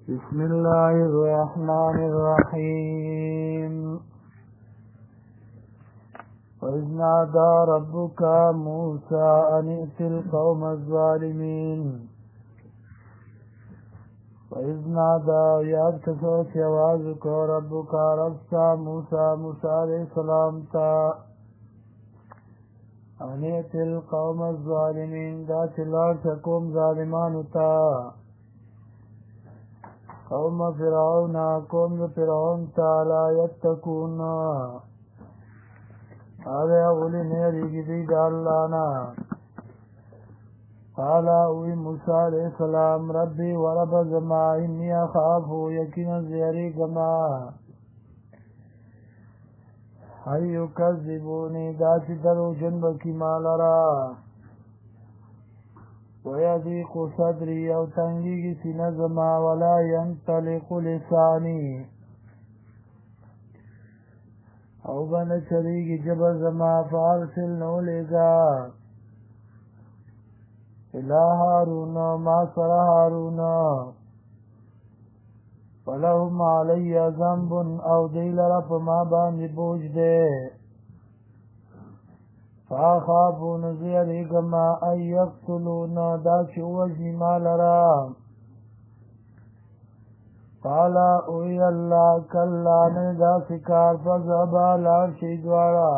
بسم الله الرحمن الرحيم وإذ نادى ربك موسى أن ائت القوم الظالمين وإذ نادى یاد کسو چې آواز وکړ ربک ربستا موسی علیہ السلام تا ان ائت القوم الظالمين دا چې لاړ شه قوم ظالمانو ته قوم فرعون قوم فرعون تعالی یتقون آگے اولی نیریگی دی دالانا قالا اوی موسیٰ علیہ السلام ربی ورب زما انی اخافو یقین زیری گما حیو کذبونی داچی درو جنب کی مالرا ویضیق صدری او تنگی کی سینہ زما ولا ینطلق لسانی او بن چریگی جب زما فارسل نو لگا الہ هارون ما سر هارون ولهم علی ذنب او دیل رب ما باندی بوج دے فاخافو نزیری گما ای یقتلون دا چی وجنی مالرا قالا اوی اللہ کلا ندا سکار فزبا لارشی دوارا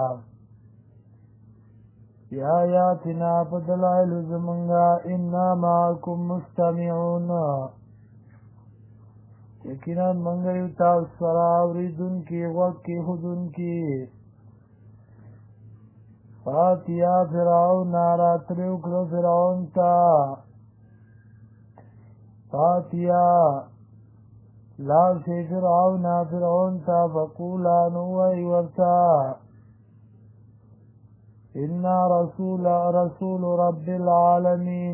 یا یاتنا پدلائل زمنگا انا معاکم مستمعون یقینا منگیو تاو سراوری دن کی وقی خودن کی فاتیا فرعون راتریو کرو فرعون تا فاتیا لال سے فرعون تا فقولا نوئی ورتا انا رسول رب العالمین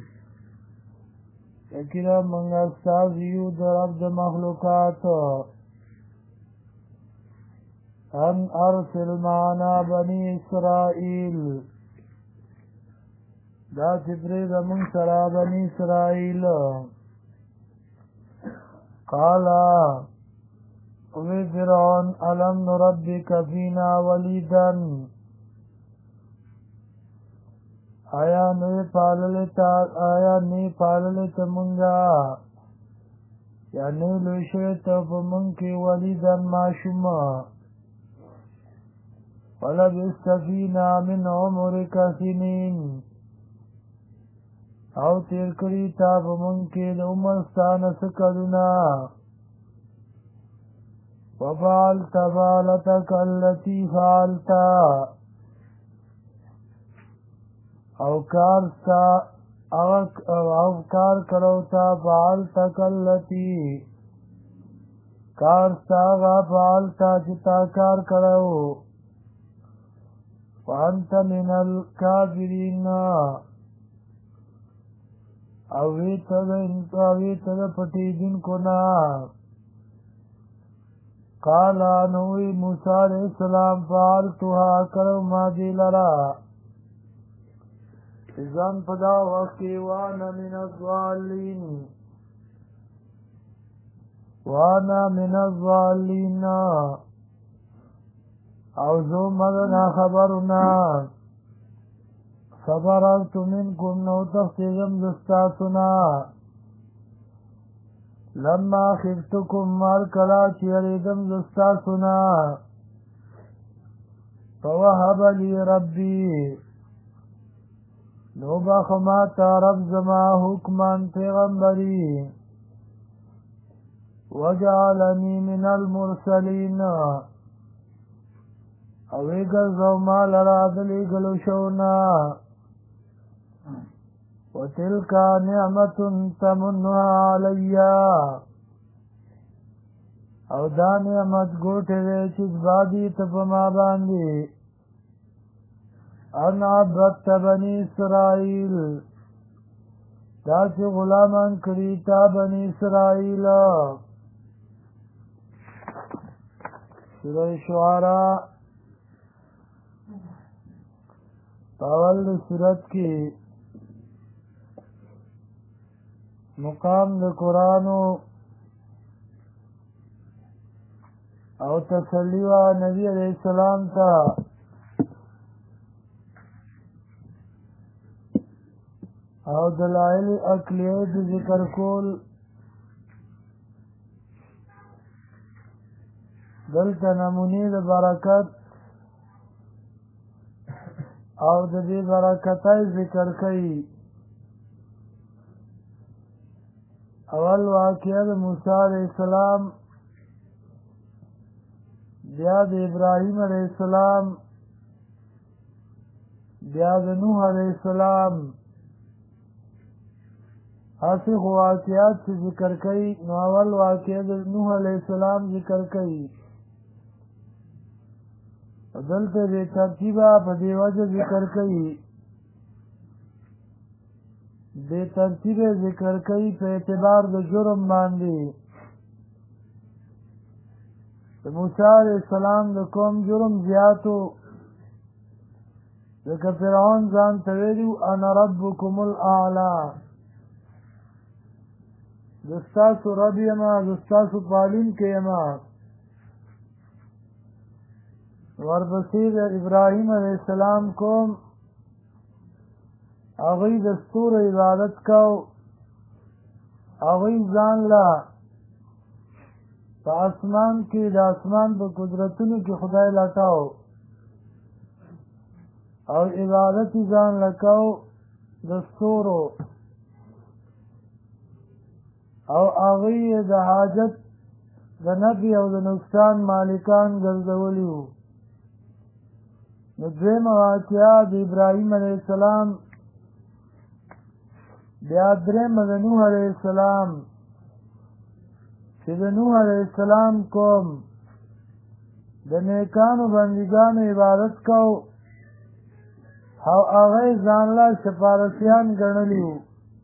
یقینا منگا استازیو در رب د مخلوقات ان ارسل معنا بنی اسرائیل دا چپری زمون سرا بنی اسرائیل قالا اوی فرعون علم نربک فینا ولیدن آیا نی پاللتا منگا یا نی لوشویتا پمنکی ولیدن ماشما ولبست فینا من عمرک سنین او تیر کری تا پمنکی عمرستان سکلنا وفعلت فعلتک اللتی فعلتا او کار کروتا فعلتک اللتی کارستا غا فعلتا چتا کار کرو وانت من الكافرین اویت دا پتی دن کنا قالا نوی موسیٰ علیہ السلام فعلتها کرو ما دی لرا ازان پدا وقتی وانا من الظالین او زو مدنا خبرنا فبررت منکم نو تفتیزم دستاسنا لما خفتکم مال کلا چیریدم دستاسنا فوهب لی ربی نو بخماتا رب زما حکمان پیغمبری وجعلنی من المرسلین اویگل زوما لرادلی گلو شونا وتلکا نعمت تمنها علیا او دا نعمت گوٹے دے چیز بادی تپما باندی ان عبدت بنی اسرائیل دا چی غلامان کریتا بنی اسرائیل سورہ شعراء اول صورت کی مقام د قرآن او تسلی وا نبی علیہ السلام تا او دلائل عقلیه د ذکر کول دلته نمونې د برکت او د دې برکتای ذکر کوي اول واقعه د موسی علیہ السلام بیا د ابراهیم علیہ السلام بیا د نوح علیہ السلام اسی خو واقعات چې ذکر کوي نو اول واقعه د نوح علیہ السلام ذکر کوي دلته د ترتیبه په دې وجه ذکر کوي د ترتیب ذکر کوي په اعتبار د جرم باندې د موسی علیہ السلام د قوم جرم زیاتو ځکه فرعون ځان ته ویلي انا ربکم الاعلی زه ستاسو رب یمه زه ستاسو پالونکی یمه ورپسې د ابراهیم علیہ السلام قوم هغوی د ستورو عبادت کو هغوی ځان له په اسمان کې د اسمان په قدرتونو کې خدای لټاو او عبادت یې ځان له کو د ستورو او هغوی یې د حاجت د نفي او د نقصان مالکان ګرځولي وو نو دویمه واقعه د ابراهیم علیہ السلام بیا درېیمه د نوح علیہ السلام چې د نوح علیہ السلام قوم د نیکانو بندګانو عبادت کو او هغه یې ځان له سپارسیان ګڼلي وو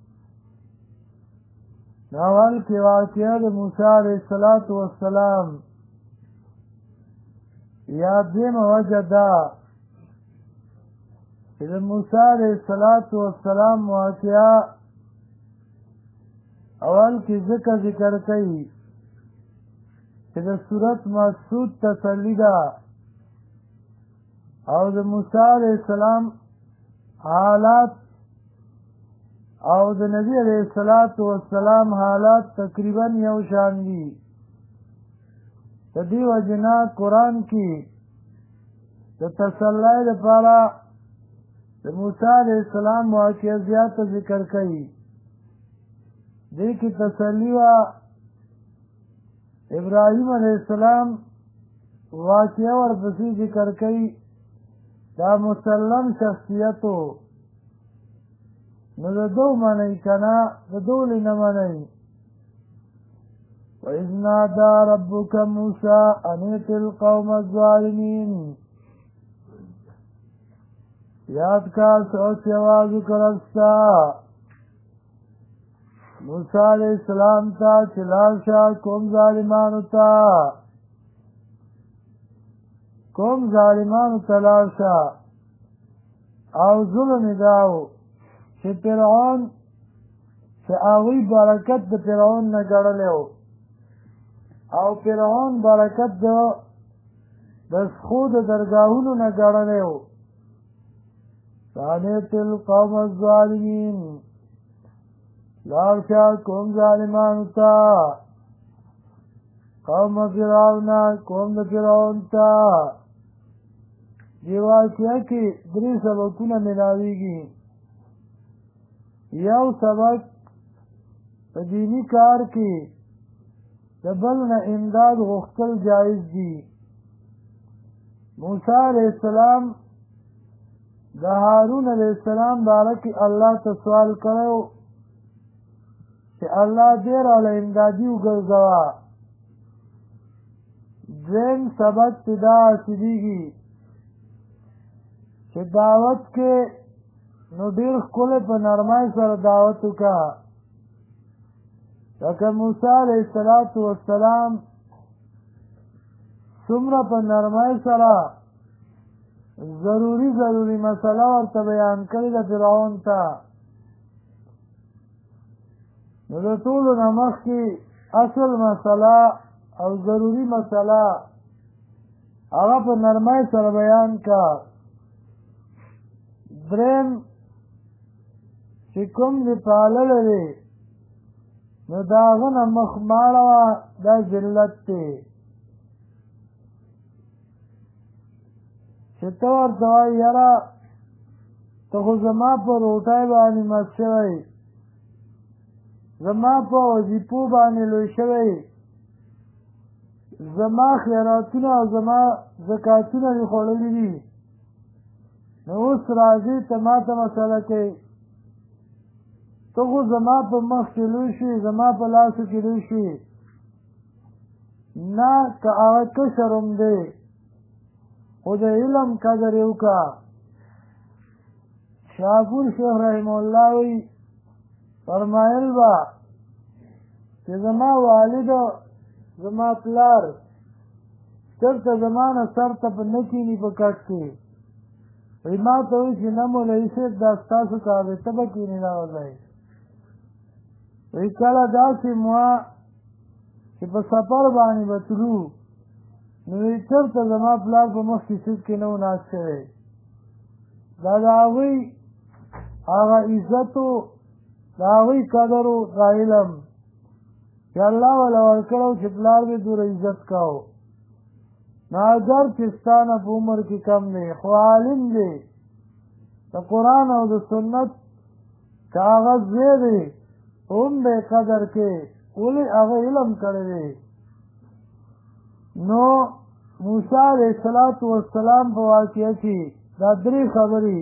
اول کې واقعه د موسی علیہ السلام یا دویمه وجه ده چې د موسی علیہ السلام واقعه اول کې ذکر کوي چې د صورت مقصود تسلی ده او د موسی علیہ السلام حالات او د نبی علیہ السلام حالات تقریبا یو شان دي د دې وجنه قرآن کې د تسلی لپاره د موسی علیہ السلام واقعه زیاته ذکر کوي دې کې تسلی وا ابراهیم علیہ السلام واقعه ورپسې ذکر کوي دا مسلم شخصیتو نو د دو منئ کنا د دول نه منئ وَإِذْ نَادَى رَبُّكَ مُوسَىٰ أَنِ ائْتِ الْقَوْمَ الظَّالِمِينَ یاد کا سوچ آواز کرستا موسیٰ علیہ السلام تا چلاشا قوم ظالمانو تا لاشا او ظلم داو چې فرعون چې هغوی برکت د فرعون نه ګڼلی و او فرعون برکت د سخو د درګاهونو نه ګڼلی و فانیت القوم الظالمین لارشا قوم ظالمانو تا قوم فرعون قوم د فرعون تا دې واقعه کې درې سبقونه ملاویږي یو سبق په دینی کار کې د بل نه امداد غوښتل جایز دي موسی علیہ السلام د هارون علیہ السلام باره کې الله ته سوال کړی چې الله دې راله امدادي وګرځوه دویم سبق چې دا حاصلېږي چې دعوت کې نو ډیر ښکلی په نرمۍ سره دعوت وکړه لکه موسی علیہ السلام څومره په نرمۍ سره ضروري مسله ورته بیان کړې ده فرعون ته نو د ټولو نه مخکې اصل مسله او ضروري مسله هغه په نرمۍ سره بیان کا. دریم چې کوم دې پاللی دی نو د هغه نه مخ ماړه وه، دا ذلت دی. چې ته ورته وایې یاره ته خو زما په روټۍ باندې مست شوی، زما په وظیفو باندې لوی شوی، زما خیراتونه او زما زکاتونه دې خوړلي دي، نو اوس راځې ته ما ته مسله کوې. ته خو زما په مخ کې لوی شوي، زما په لاسو کې لوی شوي. نه که هغه کشر هم دی خو د علم قدر یې وکړه. شاپور شیخ رحمه الله وی فرمایل به چې زما والد زما پلار چېرته زما نه سر ته په نه کښېني په کټ کې، وایي ما ته وایي چې نه مولوي صاحب دا ستاسو کار دی، ته به کښېنې دغه ځای. وایي کله داسې موا چې په سفر باندې به تلو نو وایي چېرته زما پلار په مخ کې سیټ کې نه و ناست شوی. دا د هغوی هغه عزت و، د هغوی قدر و، دا علم چې الله والا ورکړی و چې پلار به دومره عزت کوو. نو اگر چې ستا نه په عمر کې کم دی خو عالم دی د قرآن او د سنت، که هغه زوی دی هم به یې قدر کې، ولې هغه علم کړی دی. نو موسی علیه السلام په واقعه کې دا درې خبرې،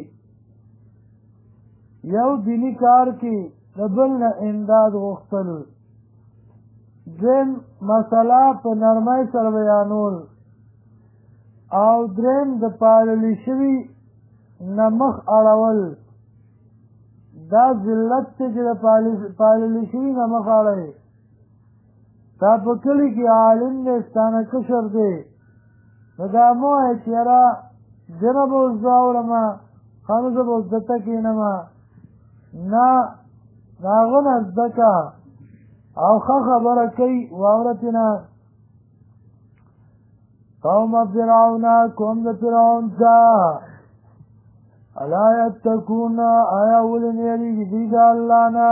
یو دیني کار کې د بل نه امداد غوښتل، دویم مسله په نرمۍ سره بیانول، او دریم د پاللی شوي نه مخ اړول. دا ذلت دی چې د پاللی شوي نه مخ اړوي. تا په کلي کې عالم دی، ستا نه کشر دی، نو دا مه وایه چې یاره دنه به اوس زه اورمه، ښه نو زه به اوس دته کښېنمه. نه، د هغه نه زده کړه او ښه خبره کوي واوره ترېنه. قوم فرعون، قوم د فرعون ته الا یتقون، آیا ولې نه یېرېږي دوی د الله نه؟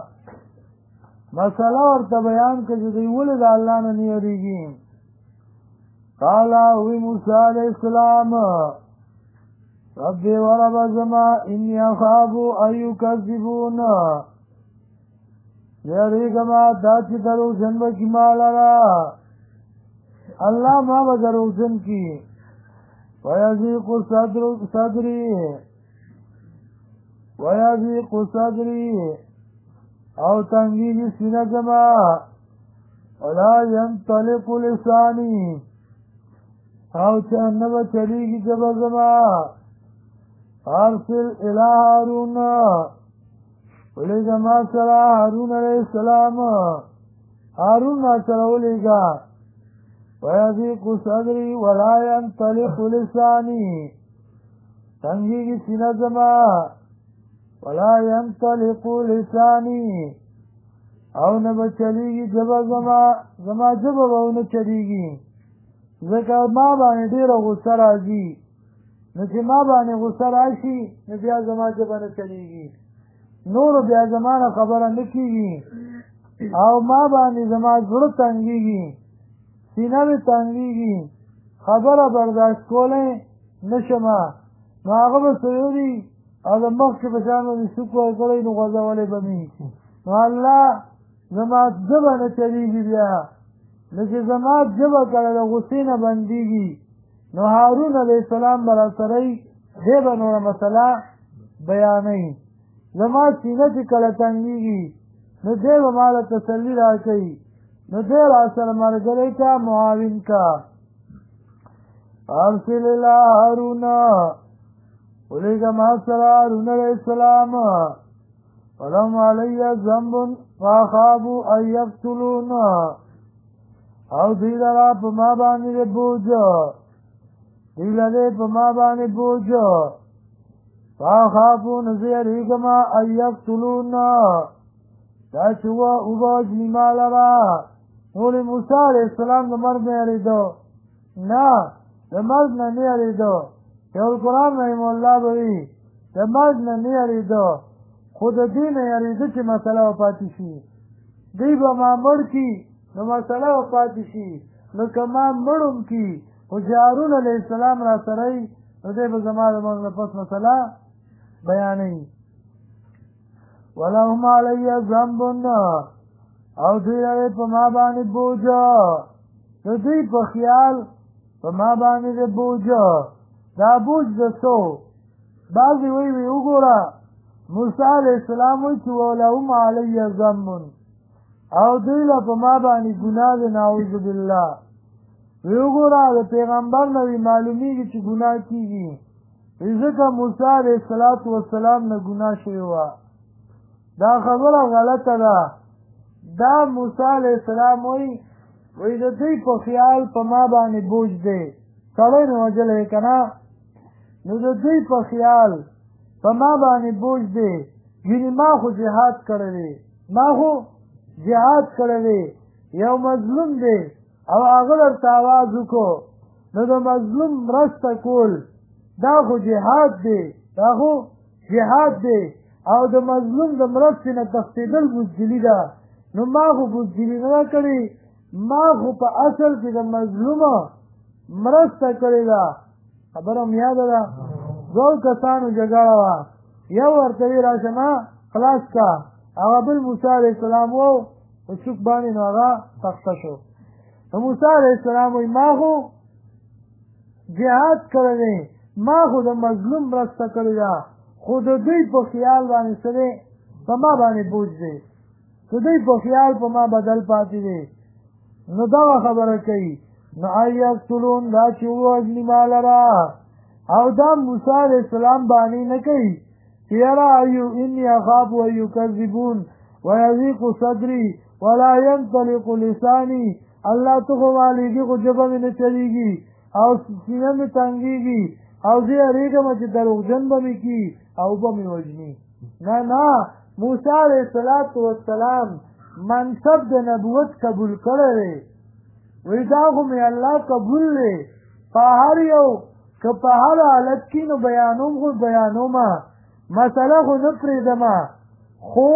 مسله ورته بیان کړه چې دوی ولې د الله نه نه یېرېږي. قال وی موسی علیه السلام ربي ورب زما انی اخاف ان یکذبون، یېرېږمه دا چې دروغجن به کړي ما لره، الله ما به دروغجن کړي. ویضیق صدري او تنګېږي سینه زما، ولا ینطلق لساني او چې نه به چلېږي ژبه زما. ارسل الی هارون، ولېږه ما سره هارون علیه السلام، هارون ما سره ولېږه. ویضیق صدري ولا ینطلق لساني، تنګېږي سینه زما، ولا ینطلق لساني او نه به چلېږي ژبه زما، زما ژبه به ونه چلېږي، ځکه ما باندې ډېره غصه راځي. نو چې ما باندې غصه راشي نو بیا زما ژبه نه چلېږي، نورو بیا زما نه خبره نه کېږي، او ما باندې زما زړه تنګېږي، سینه مې تنګېږي، خبره برداشت کولی نه شمه. نو هغه به څه ویلي او د مخکې په شان باندې سوک ورکړی نو غځولی به مې. نو الله زما ژبه نه چلېږي بیا، نو چې زما ژبه کله د غصې نه بندېږي نو هارون علیه السلام به راسره وي، دی به نوره مسله بیانوي. زما سینه چې کله تنګېږي نو دی به ما له تسلي راکوي، نو دی راسره ملګری کا، معاون کا. ارسل الی هارون، ولېږه ما سره هارون علیه السلام. ولهم علی ذنب فاخاف ان یقتلون، او دوی لره په ما باندې د بوج، دوی لرې په ما باندې بوج. فاخافو نو زه یېرېږمه ان یقتلون، دا چې ووژني ما لره. نو د موسی علیه السلام د مرګ نه یېرېده، نه د د مرګ نه نه یېرېده. شیخ القرآن رحمه الله به وي د مرګ نه نه یېرېده خو د دې نه یېرېده چې مسله به پاتې شي. دوی به ما مړ کي نو مسله به پاتې شي، نو که ما مړم کي خو چې هارون علیه السلام را سره وي نو دی به زما د مرګ نه پس مسله بیانوي. ولهم علی ذنب او دوی لري په ما باندې بوج، د دوی په خیال په ما باندې د بوج. دا بوج د څو بعضې وی وګوره موسی علیه السلام وایي چې ولهم علی ذنب او دوی له په ما باندې ګناه ده نعوذ بالله. وی وګوره د پیغمبر نه وی معلومیږي چې ګناه کېږي، ځکه موسی علیه السلام نه ګناه شوې وه. دا خبره غلطه ده. دا موسی علیه السلام وایي د دوی په خیال په ما باندې بوج دی، سړی مې وژلی که نه، نو د دوی په خیال په ما باندې بوج دی. یعنې ما خو جهاد کړی دی، ما خو جهاد کړی دی، یو مظلوم دی او هغه درته آواز وکړو نو د مظلوم مرسته کول دا خو جهاد دی، دا خو جهاد دی. او د مظلوم د مرستې نه تښتېدل بزدلي ده. نو ما خو بزدلي نه ده کړې، ما خو په اصل کې د مظلومه مرسته کړې ده. خبره مې یاده ده. دوه کسانو جګړه وه، یو ورته وي راشه ما خلاص کا، هغه بل موسی علیه السلام و په چوک باندې نو هغه تخته شو. نو موسی علیه السلام وایي ما خو جهاد کړی دی، ما خو د مظلوم مرسته کړې ده، خو د دوی په خیال باندې څه دی په ما باندې بوج دی، د دوی په خیال په ما بدل پاتې دی. نو دغه خبره کوي نو ایقتلون دا چې ووژني ما لره. او دا موسی علیه السلام باندې نه کوي چې یاره انی اخاف ان یکذبون ویضیق صدري ولا ینطلق لساني. الله ته خو مالیږي خو ژبه مې نه چلېږي او سینه مې تنګېږي او زه یېرېږم چې دروغجن به مې کي او به مې وژني. نه نه، موسی علیه السلام منصب د نبوت قبول کړی دی. وایي دا خو مې الله قبول دی، په هر یو که په هر حالت کې نو بیانوم خو بیانومه، مسله خو نه پرېږدمه، خو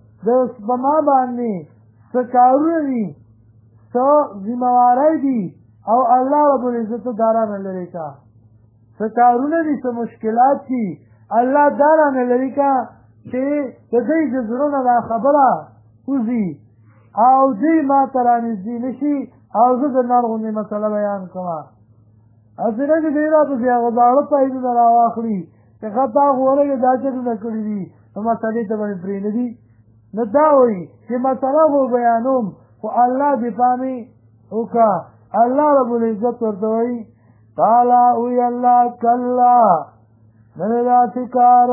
په ما باندې څه کارونه دي، څه ذمهواری دي او الله رب العزت دا رانه لرې کا. څه کارونه دي، څه مشکلات دي، الله دا رانه لرې کا چې د دوی د زړونو دا خبره وځي او دوی ما ته رانږدې نه شي او زه د نر غوندې مسله بیان کړمه. هسې نه چې دوی راته چې هغه زاړه پایزونه راواخلي چې ښه تا خو ولګې دا چټونه کړي دي نو مسلې ته به مې پرېږدي. نو دا وایي چې مسله خو بیانوم خو الله دفاع مې وکړه. الله رب العزت ورته وایي قاله وی الله کله نه دی داسې کار،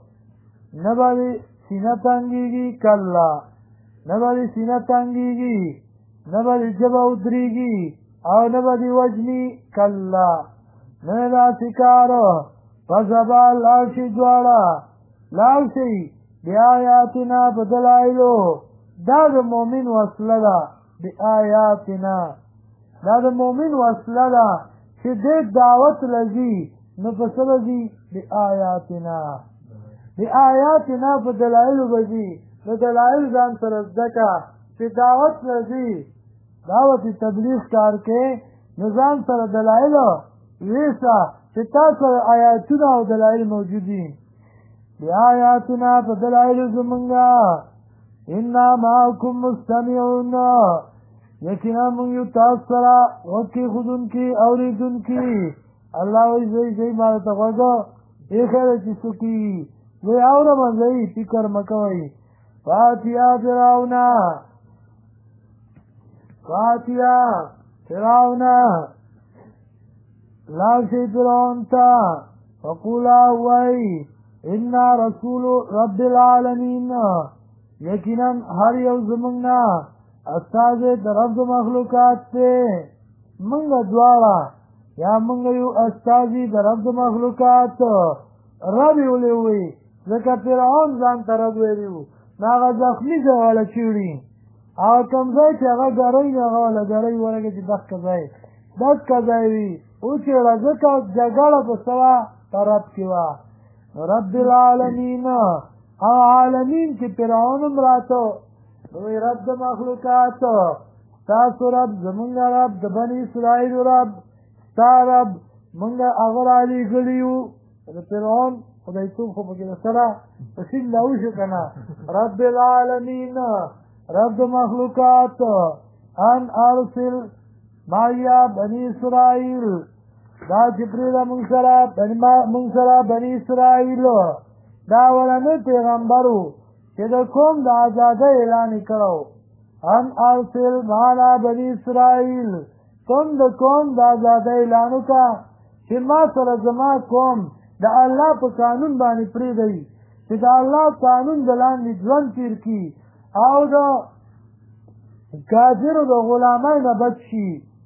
نه به دې سینه تنګېږي، کله نه به دې سینه تنګېږي، نه به دې ژبه ودرېږي او نه به دې وژني، کله نه دی داسې کار. پس به لاړ شئ دواړه، لاړ شئ بآیاتنا په دلایلو. دا د مؤمن وسله ده، بآیاتنا دا د مؤمن وسله ده چې دې دعوت لځي نو په څه به ځي بآیاتنا. بآیاتنا په دلایلو به ځي. د دلایل ځان سره زده کړه چې دعوت لځي دعوت تبلیغ کار کې نو ځان سره دلایل ویسه چې تاسو آیاتونه او دلایل موجود دي. بآیاتنا په دلایلو زمونږه انا معکم مستمعون، یقینا موږ یو تاسو سره غوږ کېښودونکي اورېدونکي. الله وایي زه ما ته غوږ ایښی دی چې څه کېږي، زه اورم، زه فکر مه کوئ. فاتیا فرعون لاړ شئ فرعون ته فقولا وایي انا رسول رب العالمین، یقینا هر یو زمونږ نه استازی د رب د مخلوقات دی. مونږ دواړه یا مونږ یو استازي د رب د مخلوقات. رب یې ولې ووایي ځکه فرعون ځان ته رب ویلي وو، نو هغه زخمي ځای والا چیړي، هغه کوم ځای چې هغه ګری وي هغه والا ګری ولګي چې دغه ځای وي وچېړه ځکه جګړه په څه وه په رب کې وه رب العالمین او عالمین چې فرعون هم راته وی رب د مخلوقات تاسو رب زمونږ رب د بني اسرائیل رب ستا رب مونږ هغه رالیږلي یو د فرعون خدایتوب خو پکې د سره په سیند راوشو که نه رب العالمین رب د مخلوقات ان ارسل مایا بني اسرائیل دا چې پرېږده مونږ سره بني اسرائیل دا ولنی پیغمبر و چې د قوم د ازادۍ اعلان یې کړی ان ارسل معنا بني اسرائیل تم د قوم د ازادۍ اعلان وکړه چې ما سره زما قوم د الله په قانون باندې پرېږدئ چې د الله قانون د لاندې ژوند تېر کړي او د کافرو د غلامۍ نه بچ شي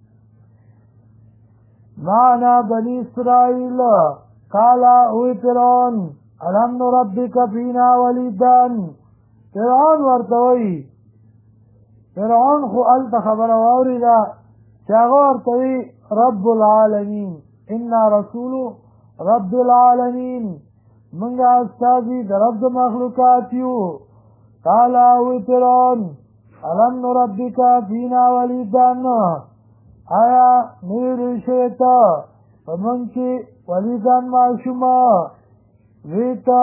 معنا بني اسرائیل قال اوی فرعون الم نربک فینا ولیدا فرعون ورته وایي فرعون خو هلته خبره واورېده چې هغه ورته وایي رب العالمین انا رسول رب العالمین موږ استازي د رب د مخلوقات یو قال اوی فرعون الم نربک فینا ولیدا آیا نوی شوی ته په موږ کې ولیدان ماشومه وی ته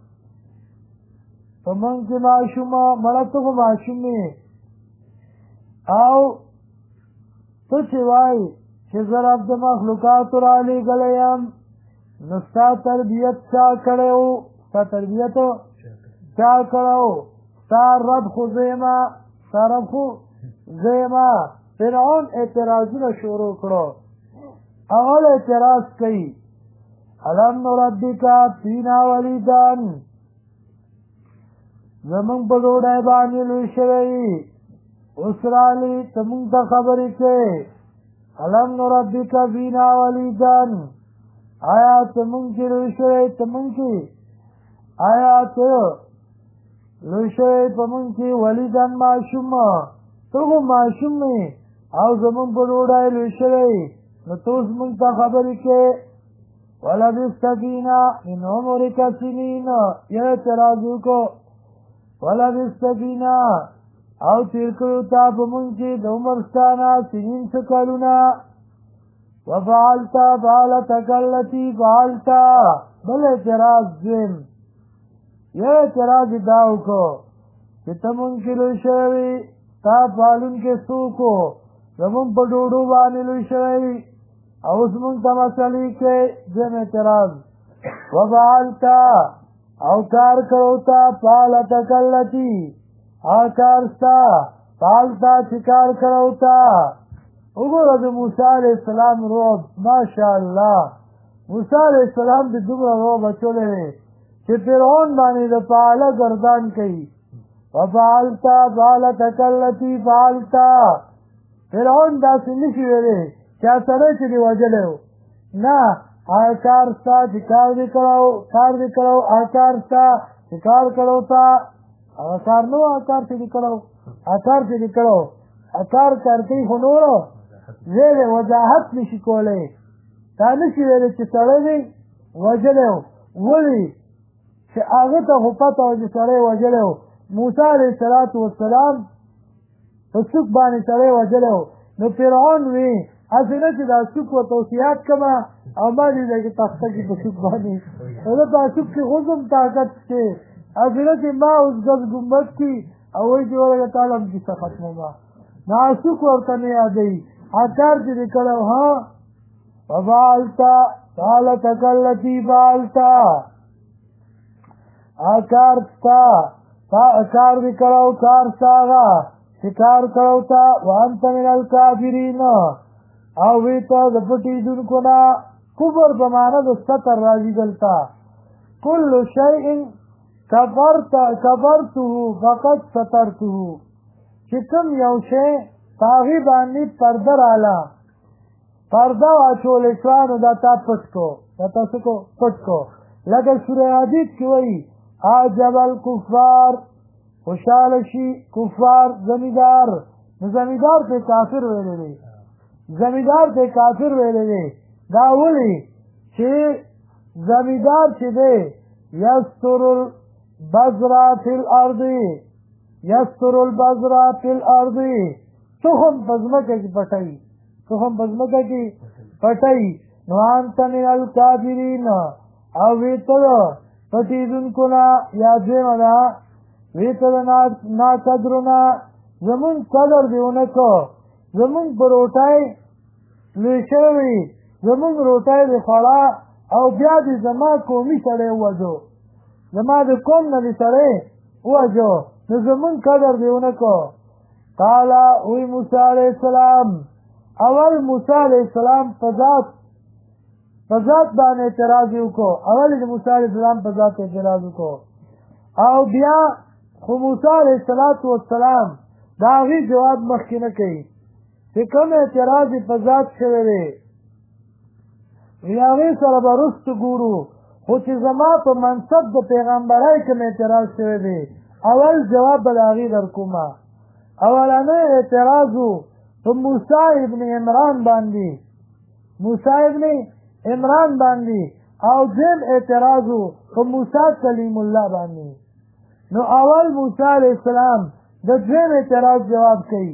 په موږ کې ماشومه مړه ته خو ماشوم یې او ته چې وایې چې زه رب د مخلوقاتو رالیږلی یم نو ستا تربیت چا کړی و ستا تربیت چا کړی و ستا رب خو زه یمه ستا رب خو زه یمه فرعون اعتراضونه شروع کړو اول اعتراض کوي الم نربک فینا ولیدان زمونږ په ډوډۍ باندې لوی شوی اوس رالي ته مونږ ته خبرې کوې الم نربک فینا ولیدان آیا ته مونږ کې لوی شوی ته مونږ کې آیا ته لوی شوی په مونږ کې ولیدان ماشوم ته خو ماشوم یې او زمونږ په ډوډۍ لوی شوی نو ته اوس مونږ ته خبرې کوې ولبثت فینا من عمرک سنین یو اعتراض وکړو ولبثت فینا او تېر کړو تا په مونږ کې د عمر ستا نه سنین څه کلونه وفعلت فعلتک التي فعلت بل اعتراض دویم یو اعتراض یې دا وکړو چې ته مونږ کې لوی شوی تا پالونکی څوک و زمونږ په ډوډو باندې لوی شوی او اوس مونږ ته مسلې کوې دویم اعتراض وفعلت او کار کړو تا فعلتک التي هغه کار ستا فعلته چې کار کړو تا وګوره د موسی علیه السلام روب ماشاءالله موسی علیه السلام د دومره روب اچولی دی چې فرعون باندې د فعله ګردان کوي وفعلت فعلتک التي فعلت فرعون داسې نشي ویلی چا سړی چې دې وژلی و نه هغه کار ستا چې کار دې کړو هغه کار ستا چې کار کړو تا هغه کار نه و هغه کار چې دې کړو هغه کار چې دې کړو هغه کار کوي خو نورو زیرې وضاحت نشي کولی تا نشي ویلی چې سړی دې وژلی و ولې چې هغه ته خو پته وه چې سړی وژلی و موسی علیه السلام په څوک باندې سړی وژلی و نو فرعون وی هسې نه چې دا څوک ورته وصیات کړمه او ما دې چې تخته کې په څوک باندې زه په څوک کې غوزم طاقت شته هسې نه چې ما اوس ګز ګمبد کړي او وایي چې ورته تعالی هم کیسه ختمومه نو څوک ورته نه یادوي هغه کار چې دې کړی و ها وفعلت فعلتک التي فعلت هغه کار ستا کار دې کړی و کار ستا هغه چې کار کړی و تا وانت من الکافرین او وی ته د پټېدونکو نه کفر په معنا د ستر راځي دلته کل شیء کفرته فقد سترته چې کوم یو شی په هغې باندې پرده راله پرده واچولی شوه نو دا تا پټ کو دا تاسو کو پټ کو لکه سوره حدید کې وایي عجب الکفار خوشحاله شي کفار زمیدار نو زمیدار ته کافر ویلی دی زمیدار ته کافر ویلی دی دا ولې چې زمیدار چې دی یستر البذر فی الارض یستر البذر فی الارض تخم په ځمکه کې پټوي تخم په ځمکه کې پټوي نو انت من الکافرین او وی ته پټېدونکو نه یا دویمه ده وی ته ناقدرونه زمونږ قدر دې ونه کو زمونږ په روټۍ لوی شوی زمونږ روټۍ دې خوړه او بیا دې زما قومي سړی ووژو زما د قوم نه دې سړی ووژو نو زمونږ قدر دې ونه کو قال وی موسی علیه السلام اول موسی علیه السلام په ذات باندې اعتراض وکړو اول د موسی علیه السلام په ذات اعتراض وکړو او بیا خو موسی علیه السلام د هغې جواب مخکې نه کوي چې کوم اعتراض یې په ذات شوی دی وی هغې سره به وروسته ګورو خو چې زما په منصب د پیغمبرۍ کوم اعتراض شوی دی اول جواب به د هغې درکومه اولنی اعتراض و په موسی ابن عمران باندې او دیم اعتراض و په موسی کلیم الله باندې نو اول موسی علیه السلام د دویم اعتراض جواب کوي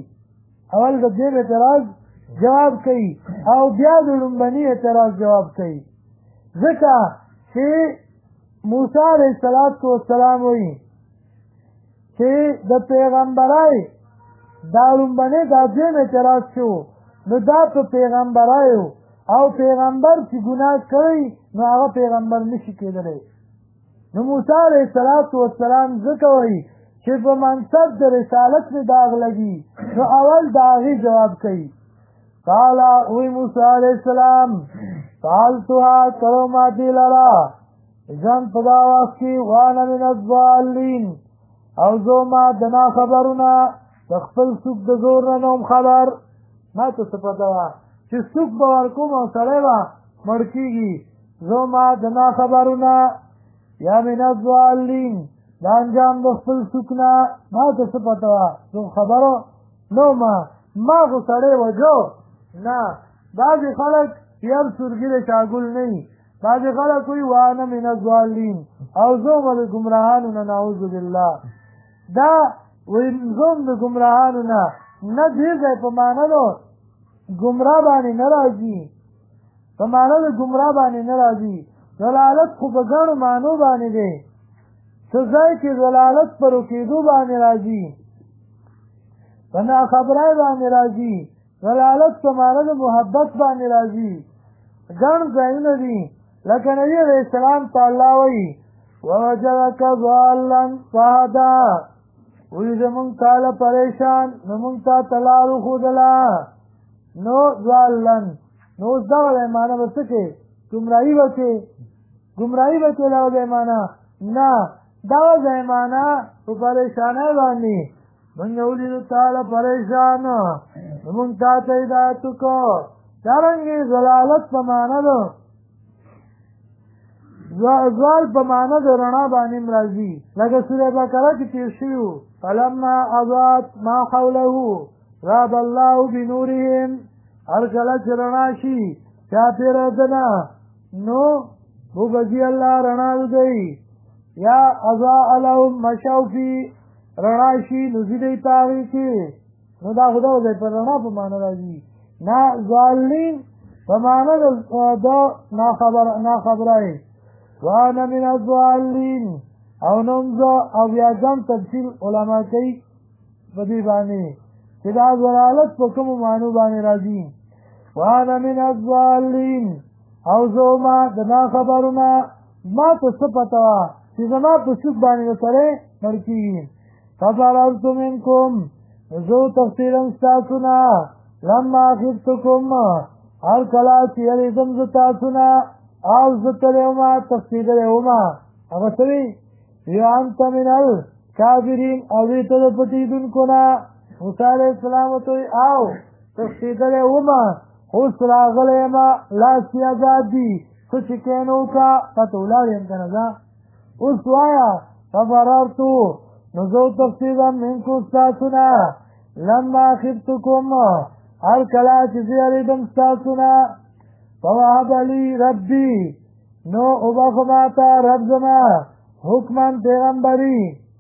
او بیا د لومبني اعتراض جواب کوي ځکه چې موسی علیه السلام وایي چې د پیغمبرۍ دا لومبنی دا دویم اعتراض شو نو دا په پیغمبرایو او پیغمبر چې ګناه کوي نو هغه پیغمبر نشي کېدلی نو موسی علیه السلام ځکه وایي چې په منصب د رسالت مې داغ لګي نو اول د هغې جواب کوي قال وی موسی علیه السلام فعلتها کړو ما دې لره ځان په دا وخت کې وانا من الضالین او زه ما د ناخبرونه د خپل څوک د زور نه نوم خبر ما ته څه پته وه چې څوک به ورکوم او سړی به مړ کېږي زه ما د ناخبرونه یا من الضالین د انجام د خپل څوک نه ما ته څه پته وه زه خبرو نو ما خو سړی وژو نه بعضې خلک یم سورګي د شاګل نه وي بعضې خلک وایي وانا من الضالین او زه به د ګمراهانو نه نعوذ بالله دا زوم د ګمراهانو نه دې ځای په معنی ګمراه باندې نه راځي ضلالت خو په ګڼو معنو باندې دی څه ځای کې ضلالت په روکېدو باندې راځي په ناخبرۍ باندې راځي ضلالت په معنی د محبت باندې راځي ګڼ ځایونه دي لکه نبي علیه السلام ته الله وایي ووجدک ضالا فهدی وی زمونږ تاله پریشان نو مونږ تا تلار وښودله نو ضالن نو اوس دغه دی معنی به څه کې ګمراهي به کې دغه دی معنی نه دغه دی معنی په پریشانۍ باندې مونږ ولیدو تاله پریشان نو مونږ تا ته هدایت وکړو دارنګې ضلالت په معنی ده زوال په معنی د رڼا باندې هم راځي لکه سوره بقره کې تېر شوي وو فلما اضاءت ما حوله ذهب الله بنورهم هر کله چې رڼا شي چاپېره ده نه نو وبځي الله رڼا دوی یا اضاء لهم مشوا فی رڼا شي نو ځي دوی په هغې کې نو دا خو دغه ځای په رڼا په معنی راځي نه ضالین په معنی د ناخبرۍ وانا من الضالین او نمزه او بیاځم تفصیل علما کوي په دې باندې چې دا ضلالت په کومو معنو باندې راځي وانا من الضالین او زه ما د ناخبرونه ما ته څه پته وه چې زما په څوک باندې د سړی مړ کېږي ففررت منکم زه تفصیلم ستاسو نه لما خفتکم هر کله چې یېرېدم زه تاسو نه او زه تللی ومه تښتېدلی ومه هغه څه وي یا انت من الکافرین او دې ته د پټېدونکو نه موسی علیه السلام ورته وایي او تښتېدلی ومه اوس راغلی یمه لاس یې ازاد دي څه چې کوې نو وکړه پته ولاړ یم که نه ځه اوس وایه ففررتو نو زه وتښتېدم منکم ستاسو نه لما خفتکم هر کله چې زه یېرېدم ستاسو نه فوهب لی ربی نو ابخماتا رب زما حکمن پیغمبری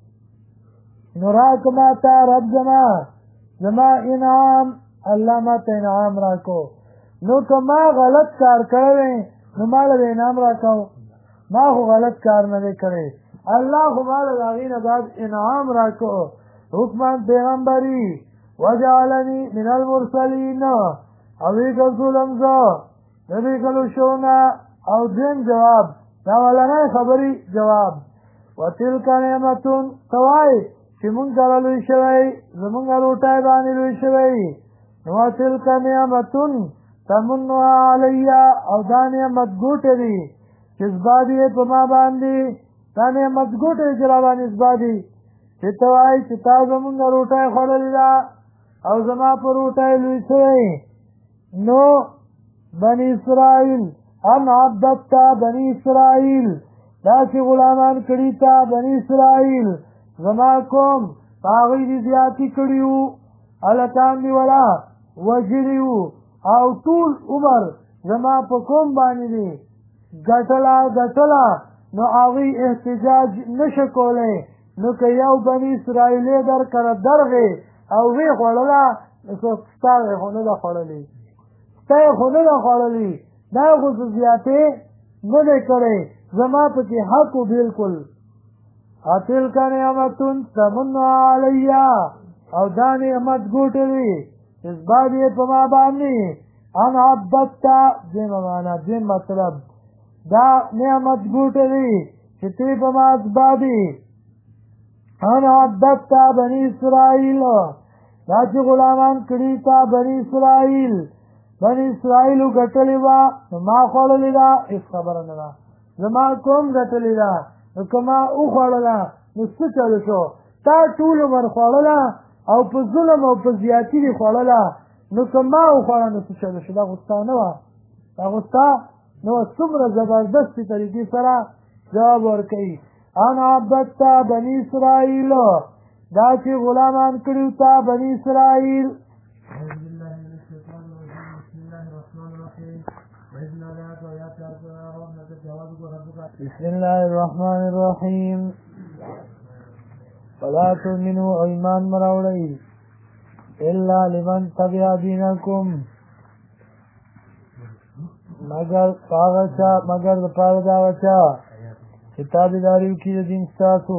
نو راکماتا رب زما انعام اللہ ماتا انعام راکو نو که ما غلط کار کرده نو مال به انعام راکو ما خو غلط کار نه کرده اللہ خو مال داغین بعد انعام راکو حکمن پیغمبری وجعلنی من المرسلین اوی کسولم زو نبی کلو شونا او دین جواب دا ولنای خبری جواب وتلک نعمتون توائی چی مونگ کرا لوی شوئی زمونگ روٹای بانی لوی شوئی وتلک نعمتون تمنوها علیا او دا نعمت گوٹی دی چزبادی پا ما باندی دا نعمت گوٹی چرا بانی ازبادی چی توائی چی تا زمونگ روٹای خوڑلی دا او زما پر روٹای لوی شوئی نو بنی اسرائیل ان عبدتا بنی اسرائیل دا چی غلامان کڑی تا بنی اسرائیل زما کوم پاغی دی زیادی کڑیو علکان دی ولا وجریو او طول عمر زما پا کوم بانی دی گٹلا نو آغی احتجاج نشکولے نو که یو بنی اسرائیلی در کر درغی او وی خوڑلا نسو ستاغی خونه دا خوڑلی ستای خونه دا خوڑلی دا خصوصیاتی نده کرے زما پتی حقو بالکل اتلک نعمتون تمنوها علیا او دا نعمت گوٹلی اس بادی پا ما بانی ان عبدتا دیم مانا دیم مطلب دا نعمت گوٹلی چتی پا ما ازبادی ان عبدتا بنی اسرائیل دا چی غلامان کڑی تا بنی اسرائیلو گٹلی با ما خوڑلی دا اس خبر ندا زما کوم گٹلی دا نو کما او خوڑلا نو سچلو شو تا طول عمر خوڑلا او په ظلم او په زیاتی دی خوڑلا نو کما او خوڑلا نو سچلو شو دا غستا نوا دا غستا نو سمر زبردستی طریقی سرا جواب ورکی ان عبدتا بنی اسرائیل دا چی غلامان کڑیو تا بنی اسرائیل بسم اللہ الرحمن الرحیم فلا تؤمنوا ایمان مراوڑی الا لمن تبع دینکم مگر پاغ داوچا کتابی داریو کی دین ستاسو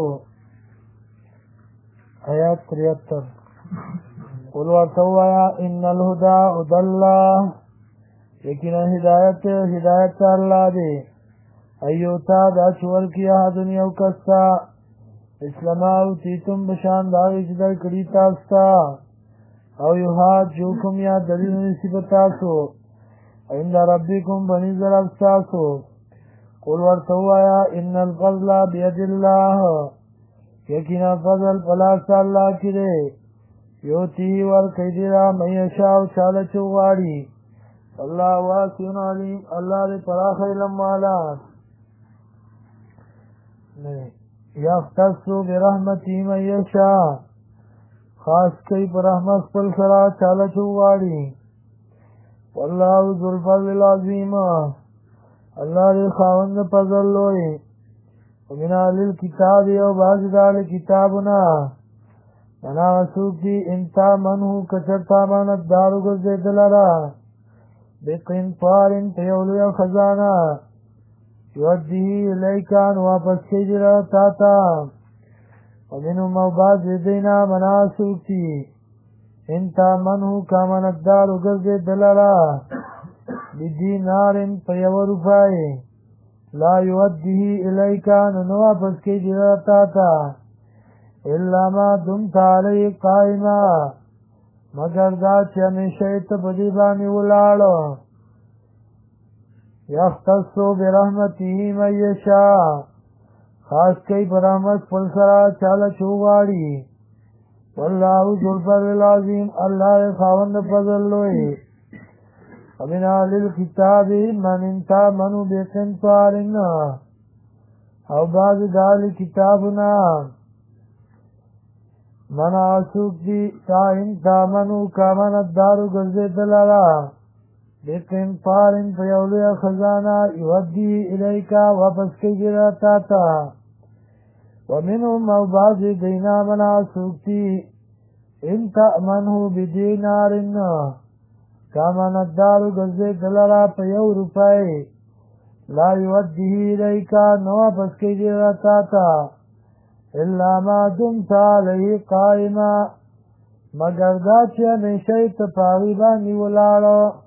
آیات 73 قل ورطوایا ان الہدا هدى اللہ یقینا ہدایت اللہ دے ایوتا دا چور کیا دنیا کستا اسلاماو تیتم بشان داغی چدر کری تاستا او یوحاد جوکم یا دلیل نصیبتاسو عند ربکم بنی ذرابستاسو قل ورطوایا ان الفضل بید اللہ یقینا فضل پلاس اللہ کرے یوتی ورکی دیرا میشاو چالا چوغاری اللہ واسعون علیم اللہ دے پراخ علم والا یختصو برحمتی من یشا خاص کئی پر رحمت پل سرا چالا چوغاری واللہ ذو الفضل العظیم اللہ دے خاوند فضل لوئی ومن اہل الکتاب او بعض دال کتابنا منا سوکی انتا منہو کچرتا مانت دارو گزے دلارا بقنطار پیولو یا خزانہ یودیه الیکان واپس کجرا تاتا ومنو موباد دینا مناسو کی انتا منہو کامندار اگرد دلالا بدینار پیو روپائے لا یودیه الیکان واپس کجرا تاتا الا ما دمتا علی قائمہ مگر دا چی ہمیشہ بدیبانی ولالو یختصو برحمتی من یشا خاص کئی برحمت پلسرا چالا چوغاری واللہ ذو الفضل العظیم اللہ خاوند فضل لوئی ومن اہل الکتاب من انتا منو بقنطارنا او بعض دال کتابنا مناسوک دی تا انتا منو کامنت دارو گرزے دلالا بقنطار فیولوی خزانه یودی الیکا واپس کیږي راتا تا ومنهم او بعض دینا منا سوکتی ان تأمنه بدینار کاماندارو گزده دلرا په 1 روپۍ لا یودیه الیکا نو واپس کیږي راتا تا الا ما دمت علیه قائما مگر دا چې همیشه ته په هغې باندې ولاړه